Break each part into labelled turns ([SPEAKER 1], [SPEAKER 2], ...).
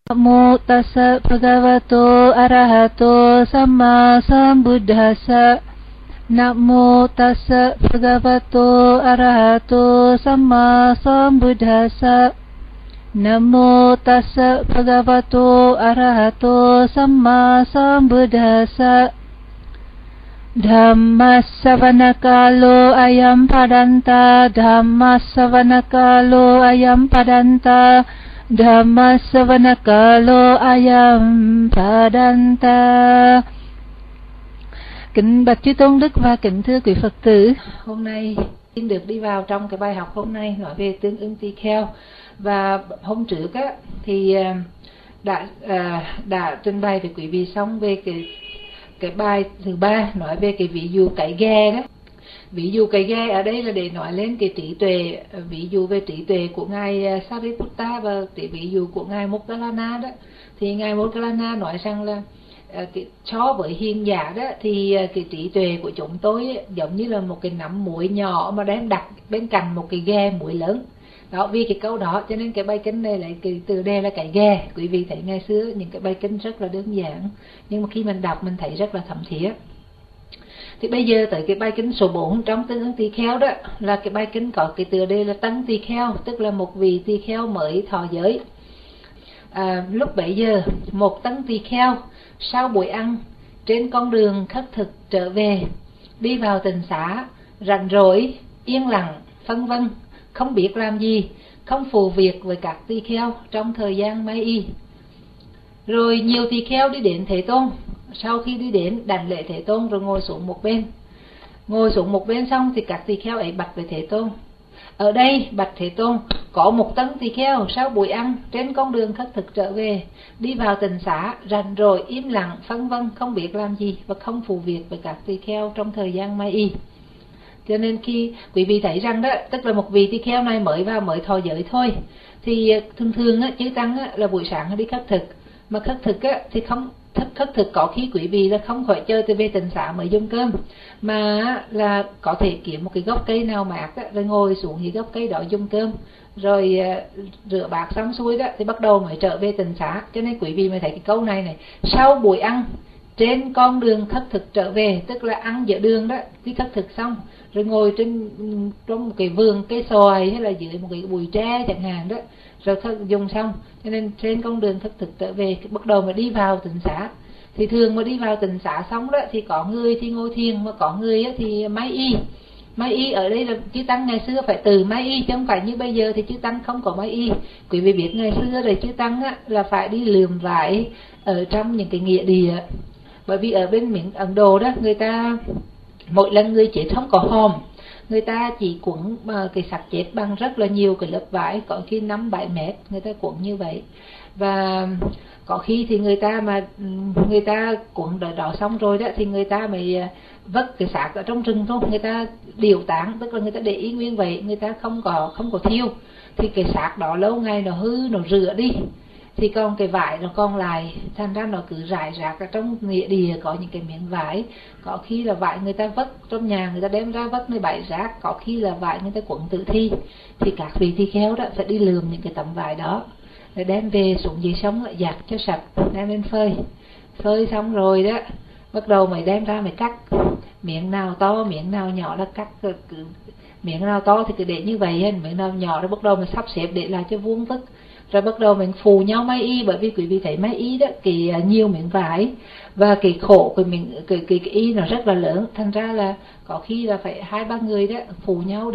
[SPEAKER 1] Namo tassa bhagavato arahato samma sambuddhassa. Namo tassa bhagavato arahato samma sambuddhassa. Namo tassa bhagavato arahato samma sambuddhassa. Dhammasavanakalo ayam padanta, Dhammasavanakalo ayam padanta, Dhammasavanakalo ayam padanta. Kính bạch Chư Tôn Đức và kính thưa quý Phật tử, hôm nay xin được đi vào trong cái bài học hôm nay nói về tương ứng tỳ kheo. Và hôm trước á thì đã trình bày với quý vị xong về cái bài thứ 3 nói về cái ví dụ cái ghe đó. Ví dụ cái ghe ở đây là để nói lên cái trí tuệ, ví dụ về trí tuệ của ngài Sariputta và ví dụ của ngài Moggallana đó. Thì ngài Moggallana nói rằng là so với hiền giả đó thì cái trí tuệ của chúng tôi giống như là một cái nắm muối nhỏ mà đem đặt bên cạnh một cái ghe muối lớn. Đó, vì cái câu đó cho nên cái bài kinh này lại cái từ đây là cái ghe. Quý vị thấy ngày xưa những cái bài kinh rất là đơn giản, nhưng mà khi mình đọc mình thấy rất là thấm thía. Thì bây giờ tới cái bài kinh số 4 trong tương ứng tỳ kheo đó, là cái bài kinh có cái từ đây là tấn tỳ kheo, tức là một vị tỳ kheo mới thọ giới. Lúc bấy giờ một tấn tỳ kheo sau buổi ăn trên con đường khất thực trở về, đi vào tịnh xá, rảnh rỗi, yên lặng, phân vân, không biết làm gì, không phù việc với các tỳ kheo trong thời gian mai y. Rồi nhiều tỳ kheo đi đến Thế Tôn. Sau khi đi đến đảnh lễ Thế Tôn rồi ngồi xuống một bên. Ngồi xuống một bên xong thì các tỳ kheo ấy bạch với Thế Tôn: ở đây bạch Thế Tôn, có một tấn tỳ kheo sau buổi ăn trên con đường khất thực trở về, đi vào tịnh xá, rảnh rỗi, im lặng, phân vân, không biết làm gì và không phù việc với các tỳ kheo trong thời gian mai y. Cho nên khi quý vị thấy rằng đó, tức là một vị tỳ kheo này mới vào, mới thọ giới thôi, thì thường thường á, chư tăng á, là buổi sáng đi khất thực, mà khất thực á, thì không khất thực có khi quý vị là không phải chơi từ về tịnh xá mới dùng cơm, mà là có thể kiếm một cái gốc cây nào mát á, rồi ngồi xuống cái gốc cây đó dùng cơm, rồi rửa bát xong xuôi đó thì bắt đầu mới trở về tịnh xá. Cho nên quý vị mới thấy cái câu này này: sau buổi ăn trên con đường khất thực trở về, tức là ăn giữa đường đó, đi khất thực xong rồi ngồi trong một cái vườn cây xoài hay là dưới một cái bụi tre chẳng hạn đó, rồi dùng xong, cho nên trên con đường khất thực trở về bắt đầu mà đi vào tịnh xá. Thì thường mà đi vào tịnh xá xong đó thì có người thì ngồi thiền, mà có người thì máy y. Máy y ở đây là chư tăng ngày xưa phải từ máy y, chứ không phải như bây giờ thì chư tăng không có máy y. Quý vị biết ngày xưa rồi chư tăng là phải đi lườm vải ở trong những cái nghĩa địa. Bởi vì ở bên miền Ấn Độ đó, người ta mỗi lần người chết không có hòm, người ta chỉ cuốn cái xác chết bằng rất là nhiều cái lớp vải, có khi 5-7 mét người ta cuốn như vậy. Và có khi thì người ta cuốn đó xong rồi đó thì người ta mới vất cái xác ở trong rừng thôi, người ta điều táng, tức là người ta để ý nguyên vậy, người ta không có thiêu. Thì cái xác đó lâu ngày nó hư, nó rửa đi, thì còn cái vải nó còn lại, thành ra nó cứ rải rác ở trong nghĩa địa. Có những cái miếng vải, có khi là vải người ta vất trong nhà, người ta đem ra vất nơi bãi rác, có khi là vải người ta cuộn tử thi. Thì các vị tỳ kheo đó phải đi lườm những cái tấm vải đó, rồi đem về xuống dưới sông giặt cho sạch, đem lên phơi xong rồi đó bắt đầu mày đem ra mày cắt, miệng nào to miệng nào nhỏ là cắt, miệng nào to thì cứ để như vậy, miệng nào nhỏ rồi bắt đầu mình sắp xếp để lại cho vuông vức. Rồi bắt đầu mình phù nhau may y, bởi vì quý vị thấy may y đó, cái nhiều miếng vải và cái khổ của mình, cái y nó rất là lớn, thành ra là có khi là phải 2-3 người đó phù nhau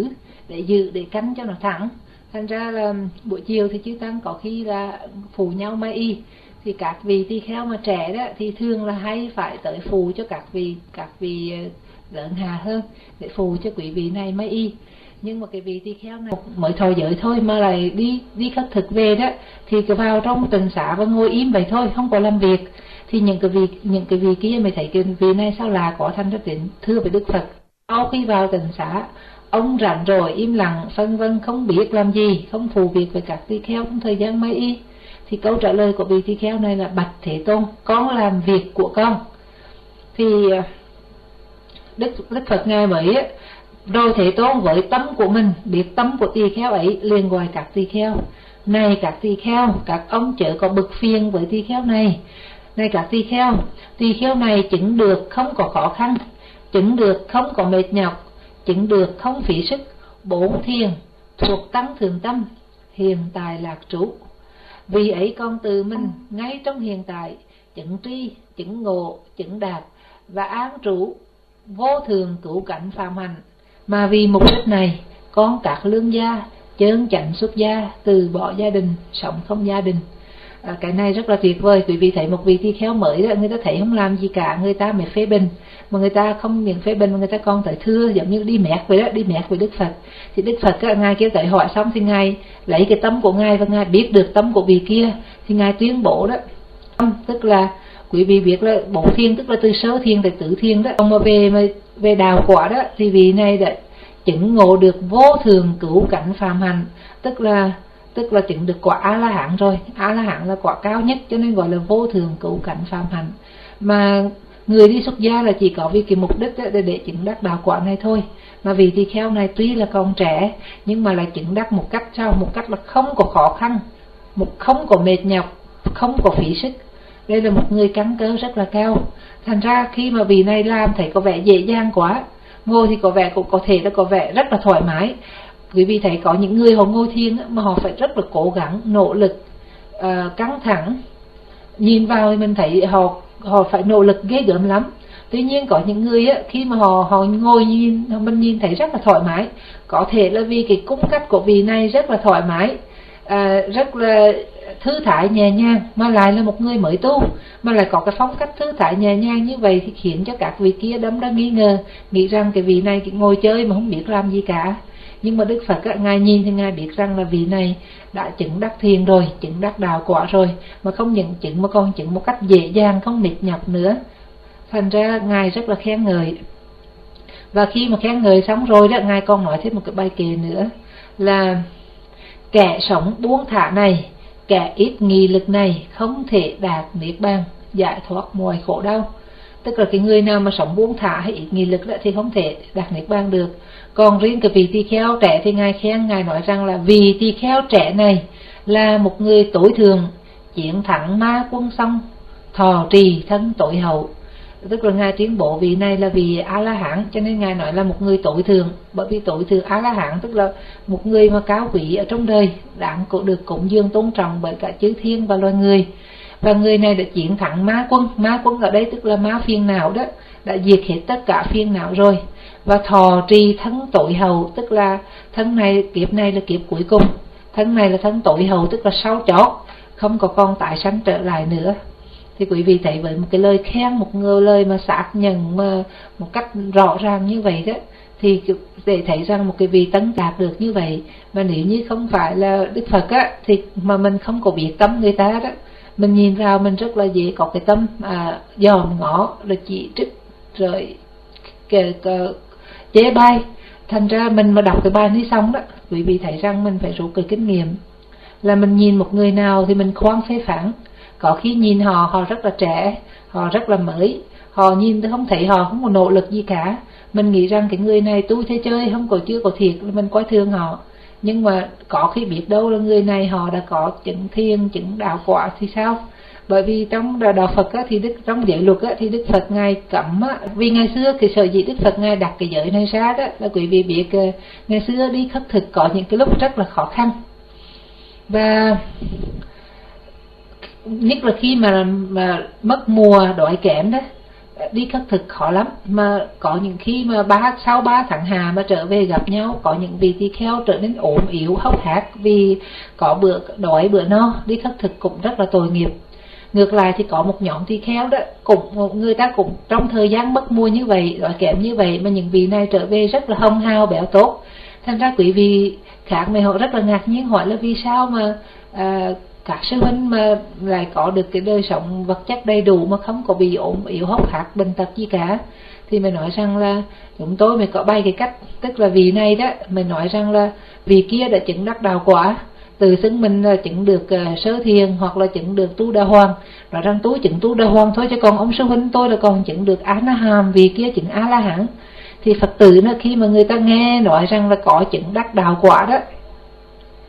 [SPEAKER 1] để canh cho nó thẳng. Thành ra là buổi chiều thì chư tăng có khi là phù nhau may y. Thì các vị tỳ kheo mà trẻ đó thì thường là hay phải tới phù cho các vị lớn hà hơn để phù cho quý vị này may y. Nhưng mà cái vị tỳ kheo này mới thọ giới thôi mà lại đi khất thực về đó, thì cứ vào trong tịnh xá và ngồi im vậy thôi, không có làm việc. Thì những cái vị kia mới thấy cái vị này sao là có thành ra tính thưa với Đức Phật. Sau khi vào tịnh xá, ông rảnh rỗi im lặng, phân vân, không biết làm gì, không phù việc với các tỳ kheo trong thời gian mai y. Thì câu trả lời của vị tỳ kheo này là: bạch Thế Tôn, con làm việc của con. Thì Đức Phật ngài mới rồi Thế Tôn với tâm của mình biết tâm của tỳ kheo ấy, liền gọi các tỳ kheo Này các tỳ kheo, các ông chớ có bực phiền với tỳ kheo này. Này các tỳ kheo này chứng được không có khó khăn, chứng được không có mệt nhọc, chứng được không phí sức, 4 thiền thuộc tăng thường tâm, hiện tại lạc trú. Vì ấy con tự mình ngay trong hiện tại chứng tri, chứng ngộ, chứng đạt và an trú vô thường cứu cảnh phàm hành. Mà vì mục đích này, con các lương gia chơn chánh xuất gia, từ bỏ gia đình, sống không gia đình. Cái này rất là tuyệt vời. Quý vị thấy một vị tỳ kheo mới đó, người ta thấy không làm gì cả, người ta mới phê bình, mà người ta không những phê bình mà người ta còn tới thưa, giống như đi mẹt vậy đó, đi mẹt với Đức Phật. Thì Đức Phật á, ngài kêu tới hỏi xong thì ngài lấy cái tâm của ngài và ngài biết được tâm của vị kia, thì ngài tuyên bố đó, tức là quý vị biết là 4 thiền tức là từ sơ thiền tới tứ thiền đó. Còn mà về đạo quả đó thì vị này đã chứng ngộ được vô thường cứu cảnh phàm hành, tức là chứng được quả A La Hán rồi. A La Hán là quả cao nhất, cho nên gọi là vô thường cứu cảnh phàm hành. Mà người đi xuất gia là chỉ có vì cái mục đích để chứng đắc đạo quả này thôi. Mà vị tỳ kheo này tuy là còn trẻ nhưng mà lại chứng đắc một cách sao? Một cách là không có khó khăn, không có mệt nhọc, không có phí sức. Đây là một người căn cơ rất là cao. Thành ra khi mà vị này làm thấy có vẻ dễ dàng quá, ngồi thì có vẻ cũng có thể là có vẻ rất là thoải mái. Quý vị thấy có những người họ ngồi thiền mà họ phải rất là cố gắng, nỗ lực, căng thẳng. Nhìn vào thì mình thấy họ phải nỗ lực ghê gớm lắm. Tuy nhiên có những người khi mà họ ngồi mình nhìn thấy rất là thoải mái. Có thể là vì cái cung cách của vị này rất là thoải mái, rất là thư thái nhẹ nhàng, mà lại là một người mới tu, mà lại có cái phong cách thư thái nhẹ nhàng như vậy thì khiến cho các vị kia đâm ra nghi ngờ, nghĩ rằng cái vị này ngồi chơi mà không biết làm gì cả. Nhưng mà Đức Phật ngài nhìn thì ngài biết rằng là vị này đã chứng đắc thiền rồi, chứng đắc đạo quả rồi, mà không những chứng mà còn chứng một cách dễ dàng, không mệt nhọc nữa. Thành ra ngài rất là khen ngợi. Và khi mà khen ngợi xong rồi đó, ngài còn nói thêm một cái bài kệ nữa là: kẻ sống buông thả này, kẻ ít nghị lực này không thể đạt niết bàn, giải thoát mọi khổ đau. Tức là cái người nào mà sống buông thả hay ít nghị lực đó thì không thể đạt niết bàn được. Còn riêng cái vị tỳ kheo trẻ thì ngài khen, ngài nói rằng là vị tỳ kheo trẻ này là một người tối thượng, chiến thắng ma quân xong, thọ trì thân tội hậu. Tức là ngài tuyên bố vị này là vị A La Hán, cho nên ngài nói là một người tối thượng. Bởi vì tối thượng A La Hán tức là một người mà cao quý ở trong đời, đáng được cúng dường tôn trọng bởi cả chư thiên và loài người. Và người này đã chiến thắng ma quân. Ma quân ở đây tức là ma phiền não đó, đã diệt hết tất cả phiền não rồi. Và thọ trì thân tội hậu, tức là thân này, kiếp này là kiếp cuối cùng, thân này là thân tội hậu, tức là sau chót, không có con tái sanh trở lại nữa. Thì quý vị thấy với một cái lời khen, một lời mà xác nhận mà một cách rõ ràng như vậy đó, thì để thấy rằng một cái vị tấn đạt được như vậy. Mà nếu như không phải là Đức Phật thì mà mình không có biết tâm người ta đó, mình nhìn vào mình rất là dễ có cái tâm dòm ngó rồi chỉ trích rồi chế bai. Thành ra mình mà đọc cái bài này xong đó, quý vị thấy rằng mình phải rút cái kinh nghiệm là mình nhìn một người nào thì mình khoan phê phán. Có khi nhìn họ rất là trẻ, họ rất là mới, họ nhìn không thấy họ không có nỗ lực gì cả, mình nghĩ rằng cái người này tu thế chơi, không có chưa có thiệt, mình coi thường họ. Nhưng mà có khi biết đâu là người này họ đã có chứng thiền, chứng đạo quả thì sao? Bởi vì trong đạo Phật thì trong giới luật thì Đức Phật ngài cấm vì ngày xưa cái sở dĩ Đức Phật ngài đặt cái giới này ra đó là quý vị biết ngày xưa đi khất thực có những cái lúc rất là khó khăn, và nhất là khi mà mất mùa đói kém đó, đi khất thực khó lắm. Mà có những khi mà sau 3 tháng hà mà trở về gặp nhau, có những vị tỳ kheo trở nên ốm yếu hốc hác vì có bữa đói bữa no, đi khất thực cũng rất là tội nghiệp. Ngược lại thì có một nhóm tỳ kheo đó, người ta cũng trong thời gian mất mùa như vậy, đói kém như vậy, mà những vị này trở về rất là hồng hào béo tốt. Thành ra quý vị khác này họ rất là ngạc nhiên, hỏi là vì sao mà các sư huynh mà lại có được cái đời sống vật chất đầy đủ mà không có bị ốm yếu hốc hác bệnh tật gì cả. Thì mình nói rằng là chúng tôi mới có 7 cái cách. Tức là vì này đó, mình nói rằng là vì kia đã chứng đắc đạo quả, tự xưng mình là chứng được sơ thiền hoặc là chứng được tu đà hoàng, nói rằng tôi chứng tu đà hoàng thôi, chứ còn ông sư huynh tôi là còn chứng được A La Hàm, vì kia chứng A La Hán. Thì Phật tử khi mà người ta nghe nói rằng là có chứng đắc đạo quả đó,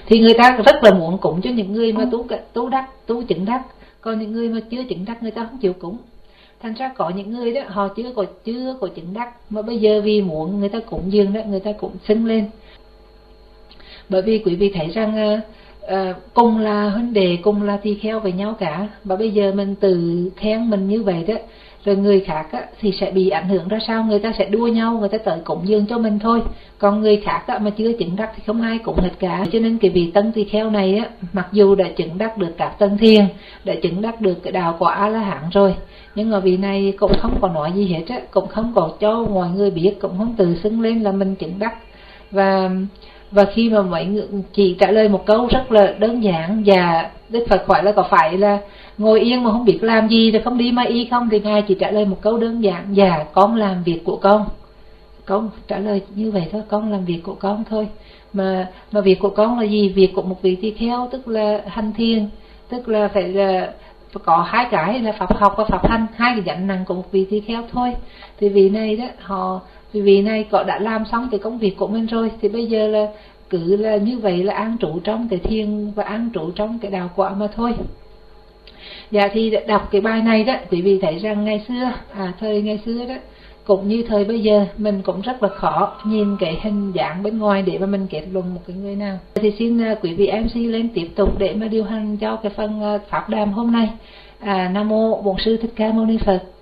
[SPEAKER 1] thì người ta rất là muốn cúng cho những người mà tu chứng đắc, còn những người mà chưa chứng đắc người ta không chịu cúng. Thành ra có những người đó họ chưa có chứng đắc mà bây giờ vì muốn người ta cúng dường đó, người ta cũng xưng lên. Bởi vì quý vị thấy rằng cùng là huynh đệ, cùng là tỳ kheo với nhau cả, và bây giờ mình tự khen mình như vậy đó, rồi người khác á, thì sẽ bị ảnh hưởng ra sao? Người ta sẽ đua nhau, người ta tới cúng dường cho mình thôi, còn người khác á, mà chưa chứng đắc thì không ai cúng hết cả. Cho nên cái vị tân tỳ kheo này á, mặc dù đã chứng đắc được các tầng thiền, đã chứng đắc được cái đạo quả A La Hán rồi, nhưng mà vị này cũng không có nói gì hết á, cũng không có cho mọi người biết, cũng không tự xưng lên là mình chứng đắc. Và khi mà mọi người chỉ trả lời một câu rất là đơn giản: và Đức Phật hỏi là có phải là ngồi yên mà không biết làm gì rồi không đi ma y không, thì ngài chỉ trả lời một câu đơn giản: dạ con làm việc của con trả lời như vậy thôi, con làm việc của con thôi. Mà việc của con là gì? Việc của một vị tỳ kheo tức là hành thiền, tức là phải có hai cái là pháp học và pháp hành, hai cái gánh nặng của một vị tỳ kheo thôi. Thì vị này đó vị này đã làm xong cái công việc của mình rồi, thì bây giờ là cứ là như vậy, là an trụ trong cái thiền và an trụ trong cái đạo quả mà thôi. Dạ thì đọc cái bài này đó, quý vị thấy rằng ngày xưa, thời ngày xưa đó cũng như thời bây giờ, mình cũng rất là khó nhìn cái hình dạng bên ngoài để mà mình kết luận một cái người nào. Thì xin quý vị MC lên tiếp tục để mà điều hành cho cái phần pháp đàm hôm nay. Nam mô Bổn Sư Thích Ca Mâu Ni Phật.